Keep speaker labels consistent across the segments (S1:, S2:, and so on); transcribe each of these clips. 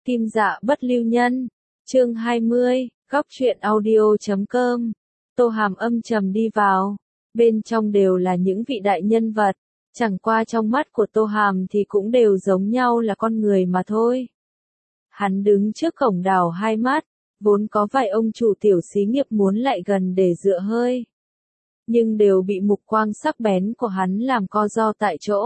S1: Kim Dạ Bất Lưu Nhân, chương 20, góc truyện audio.com. Tô Hàm âm trầm đi vào, bên trong đều là những vị đại nhân vật, chẳng qua trong mắt của Tô Hàm thì cũng đều giống nhau là con người mà thôi. Hắn đứng trước cổng đảo hai mắt, vốn có vài ông chủ tiểu xí nghiệp muốn lại gần để dựa hơi, nhưng đều bị mục quang sắc bén của hắn làm co ro tại chỗ.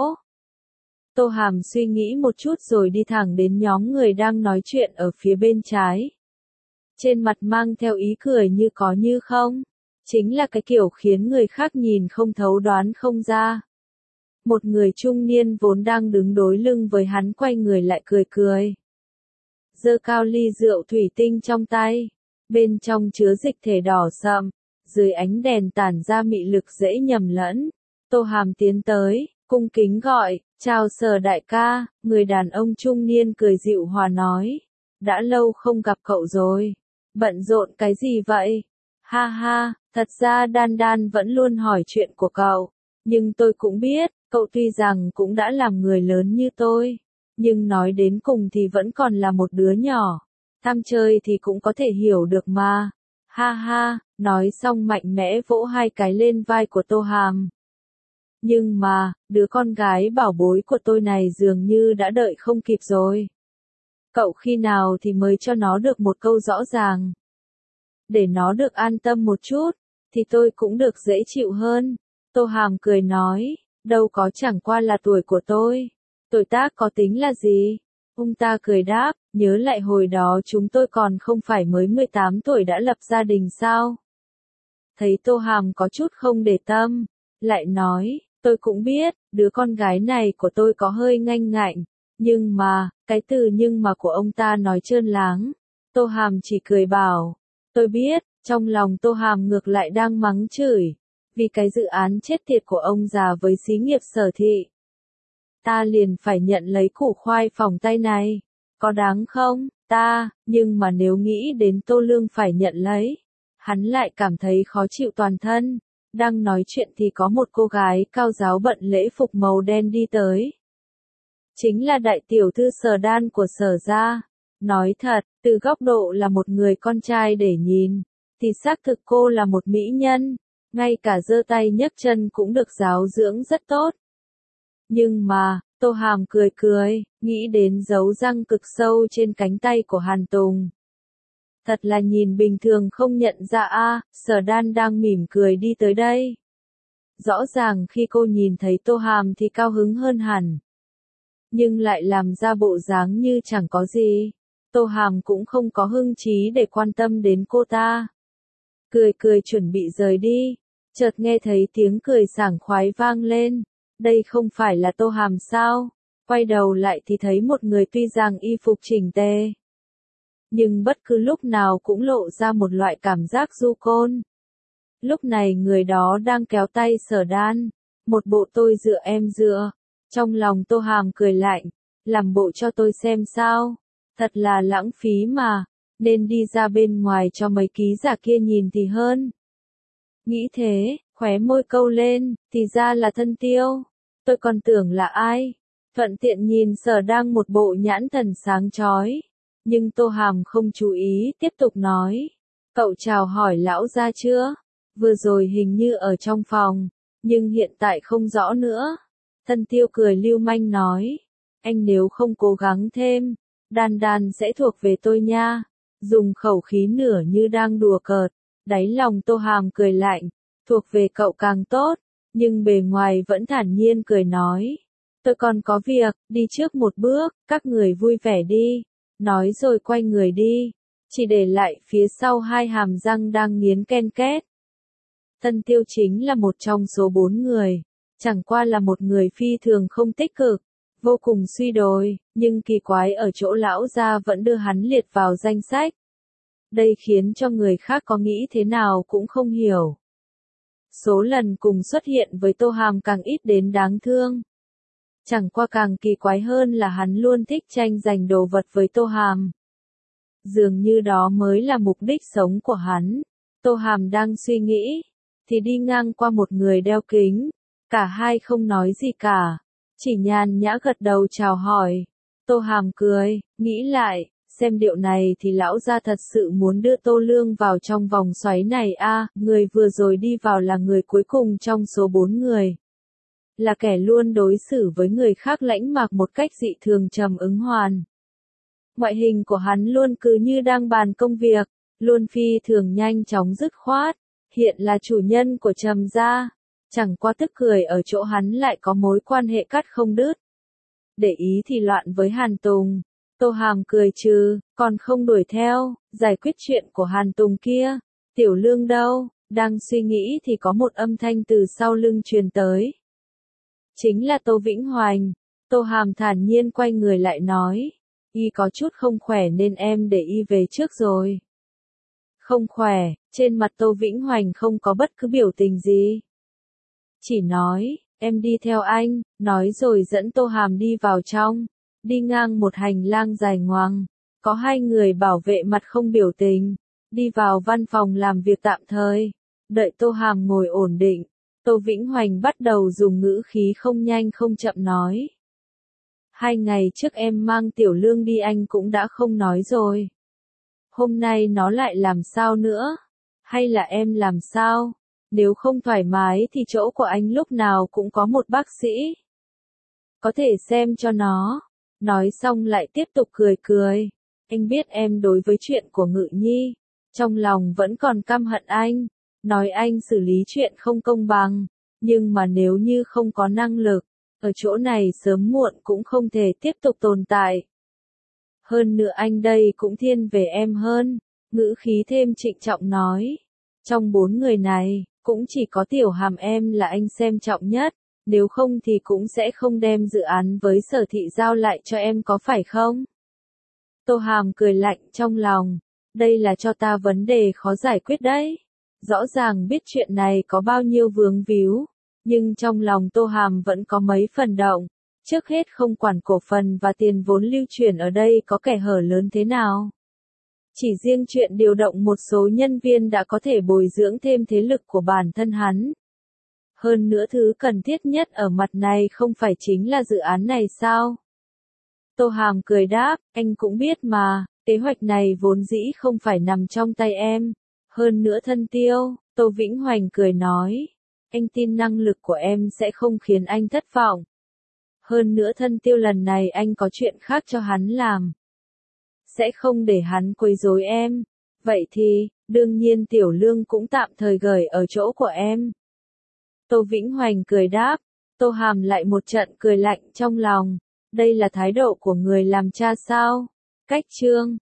S1: Tô Hàm suy nghĩ một chút rồi đi thẳng đến nhóm người đang nói chuyện ở phía bên trái. Trên mặt mang theo ý cười như có như không, chính là cái kiểu khiến người khác nhìn không thấu đoán không ra. Một người trung niên vốn đang đứng đối lưng với hắn quay người lại cười cười. Giơ cao ly rượu thủy tinh trong tay, bên trong chứa dịch thể đỏ sậm, dưới ánh đèn tản ra mị lực dễ nhầm lẫn. Tô Hàm tiến tới, cung kính gọi, chào Sở đại ca, người đàn ông trung niên cười dịu hòa nói. Đã lâu không gặp cậu rồi, bận rộn cái gì vậy? Ha ha, thật ra Đan Đan vẫn luôn hỏi chuyện của cậu, nhưng tôi cũng biết, cậu tuy rằng cũng đã làm người lớn như tôi, nhưng nói đến cùng thì vẫn còn là một đứa nhỏ, tham chơi thì cũng có thể hiểu được mà. Ha ha, nói xong mạnh mẽ vỗ hai cái lên vai của Tô Hàm. Nhưng mà, đứa con gái bảo bối của tôi này dường như đã đợi không kịp rồi. Cậu khi nào thì mới cho nó được một câu rõ ràng. Để nó được an tâm một chút, thì tôi cũng được dễ chịu hơn. Tô Hàm cười nói, đâu có chẳng qua là tuổi của tôi. Tuổi tác có tính là gì? Ông ta cười đáp, nhớ lại hồi đó chúng tôi còn không phải mới 18 tuổi đã lập gia đình sao? Thấy Tô Hàm có chút không để tâm, lại nói, tôi cũng biết, đứa con gái này của tôi có hơi nganh ngạnh, nhưng mà, cái từ nhưng mà của ông ta nói trơn láng. Tô Hàm chỉ cười bảo, tôi biết, trong lòng Tô Hàm ngược lại đang mắng chửi, vì cái dự án chết tiệt của ông già với xí nghiệp Sở thị. Ta liền phải nhận lấy củ khoai phỏng tay này, có đáng không, nhưng mà nếu nghĩ đến Tô Lương phải nhận lấy, hắn lại cảm thấy khó chịu toàn thân. Đang nói chuyện thì có một cô gái cao giáo bận lễ phục màu đen đi tới. Chính là đại tiểu thư Sở Đan của Sở gia. Nói thật, từ góc độ là một người con trai để nhìn, thì xác thực cô là một mỹ nhân, ngay cả giơ tay nhấc chân cũng được giáo dưỡng rất tốt. Nhưng mà, Tô Hàm cười cười, nghĩ đến dấu răng cực sâu trên cánh tay của Hàn Tùng. Thật là nhìn bình thường không nhận ra a. Sở Đan đang mỉm cười đi tới đây. Rõ ràng khi cô nhìn thấy Tô Hàm thì cao hứng hơn hẳn. Nhưng lại làm ra bộ dáng như chẳng có gì. Tô Hàm cũng không có hứng chí để quan tâm đến cô ta. Cười cười chuẩn bị rời đi. Chợt nghe thấy tiếng cười sảng khoái vang lên. Đây không phải là Tô Hàm sao? Quay đầu lại thì thấy một người tuy rằng y phục chỉnh tề, nhưng bất cứ lúc nào cũng lộ ra một loại cảm giác du côn. Lúc này người đó đang kéo tay Sở Đan, một bộ tôi dựa em dựa. Trong lòng Tô Hàm cười lạnh, làm bộ cho tôi xem sao, thật là lãng phí mà, nên đi ra bên ngoài cho mấy ký giả kia nhìn thì hơn. Nghĩ thế, khóe môi câu lên, thì ra là Thân Tiêu, tôi còn tưởng là ai. Thuận tiện nhìn Sở đang một bộ nhãn thần sáng chói. Nhưng Tô Hàm không chú ý, tiếp tục nói. Cậu chào hỏi lão gia chưa? Vừa rồi hình như ở trong phòng, nhưng hiện tại không rõ nữa. Thân Tiêu cười lưu manh nói. Anh nếu không cố gắng thêm, Đan Đan sẽ thuộc về tôi nha. Dùng khẩu khí nửa như đang đùa cợt. Đáy lòng Tô Hàm cười lạnh. Thuộc về cậu càng tốt, nhưng bề ngoài vẫn thản nhiên cười nói. Tôi còn có việc, đi trước một bước, các người vui vẻ đi. Nói rồi quay người đi, chỉ để lại phía sau hai hàm răng đang nghiến ken két. Thân Tiêu chính là một trong số 4 người, chẳng qua là một người phi thường không tích cực, vô cùng suy đồi, nhưng kỳ quái ở chỗ lão gia vẫn đưa hắn liệt vào danh sách. Đây khiến cho người khác có nghĩ thế nào cũng không hiểu. Số lần cùng xuất hiện với Tô Hàm càng ít đến đáng thương. Chẳng qua càng kỳ quái hơn là hắn luôn thích tranh giành đồ vật với Tô Hàm. Dường như đó mới là mục đích sống của hắn. Tô Hàm đang suy nghĩ, thì đi ngang qua một người đeo kính. Cả hai không nói gì cả, chỉ nhàn nhã gật đầu chào hỏi. Tô Hàm cười, nghĩ lại, xem điệu này thì lão gia thật sự muốn đưa Tô Lương vào trong vòng xoáy này a, người vừa rồi đi vào là người cuối cùng trong số 4 người. Là kẻ luôn đối xử với người khác lãnh mạc một cách dị thường trầm ứng hoàn. Ngoại hình của hắn luôn cứ như đang bàn công việc, luôn phi thường nhanh chóng dứt khoát, hiện là chủ nhân của Trầm gia. Chẳng qua tức cười ở chỗ hắn lại có mối quan hệ cắt không đứt. Để ý thì loạn với Hàn Tùng. Tô Hàm cười trừ, còn không đuổi theo, giải quyết chuyện của Hàn Tùng kia. Tiểu Lương đâu? Đang suy nghĩ thì có một âm thanh từ sau lưng truyền tới. Chính là Tô Vĩnh Hoành. Tô Hàm thản nhiên quay người lại nói. Y có chút không khỏe nên em để y về trước rồi. Không khỏe, trên mặt Tô Vĩnh Hoành không có bất cứ biểu tình gì. Chỉ nói, em đi theo anh, nói rồi dẫn Tô Hàm đi vào trong. Đi ngang một hành lang dài ngoằng, có 2 người bảo vệ mặt không biểu tình, đi vào văn phòng làm việc tạm thời, đợi Tô Hàm ngồi ổn định, Tô Vĩnh Hoành bắt đầu dùng ngữ khí không nhanh không chậm nói. 2 ngày trước em mang Tiểu Lương đi anh cũng đã không nói rồi. Hôm nay nó lại làm sao nữa? Hay là em làm sao? Nếu không thoải mái thì chỗ của anh lúc nào cũng có một bác sĩ. Có thể xem cho nó. Nói xong lại tiếp tục cười cười. Anh biết em đối với chuyện của Ngự Nhi, trong lòng vẫn còn căm hận anh, nói anh xử lý chuyện không công bằng, nhưng mà nếu như không có năng lực, ở chỗ này sớm muộn cũng không thể tiếp tục tồn tại. Hơn nữa anh đây cũng thiên về em hơn, ngữ khí thêm trịnh trọng nói. Trong 4 người này, cũng chỉ có Tiểu Hàm em là anh xem trọng nhất. Nếu không thì cũng sẽ không đem dự án với Sở Thị giao lại cho em có phải không? Tô Hàm cười lạnh trong lòng. Đây là cho ta vấn đề khó giải quyết đấy. Rõ ràng biết chuyện này có bao nhiêu vướng víu. Nhưng trong lòng Tô Hàm vẫn có mấy phần động. Trước hết không quản cổ phần và tiền vốn lưu chuyển ở đây có kẻ hở lớn thế nào. Chỉ riêng chuyện điều động một số nhân viên đã có thể bồi dưỡng thêm thế lực của bản thân hắn. Hơn nữa thứ cần thiết nhất ở mặt này không phải chính là dự án này sao? Tô Hàm cười đáp, anh cũng biết mà, kế hoạch này vốn dĩ không phải nằm trong tay em. Hơn nữa thân Tiêu, Tô Vĩnh Hoành cười nói, anh tin năng lực của em sẽ không khiến anh thất vọng. Hơn nữa thân Tiêu lần này anh có chuyện khác cho hắn làm. Sẽ không để hắn quấy rối em. Vậy thì, đương nhiên Tiểu Lương cũng tạm thời gửi ở chỗ của em. Tô Vĩnh Hoành cười đáp, Tô Hàm lại một trận cười lạnh trong lòng. Đây là thái độ của người làm cha sao? Cách chương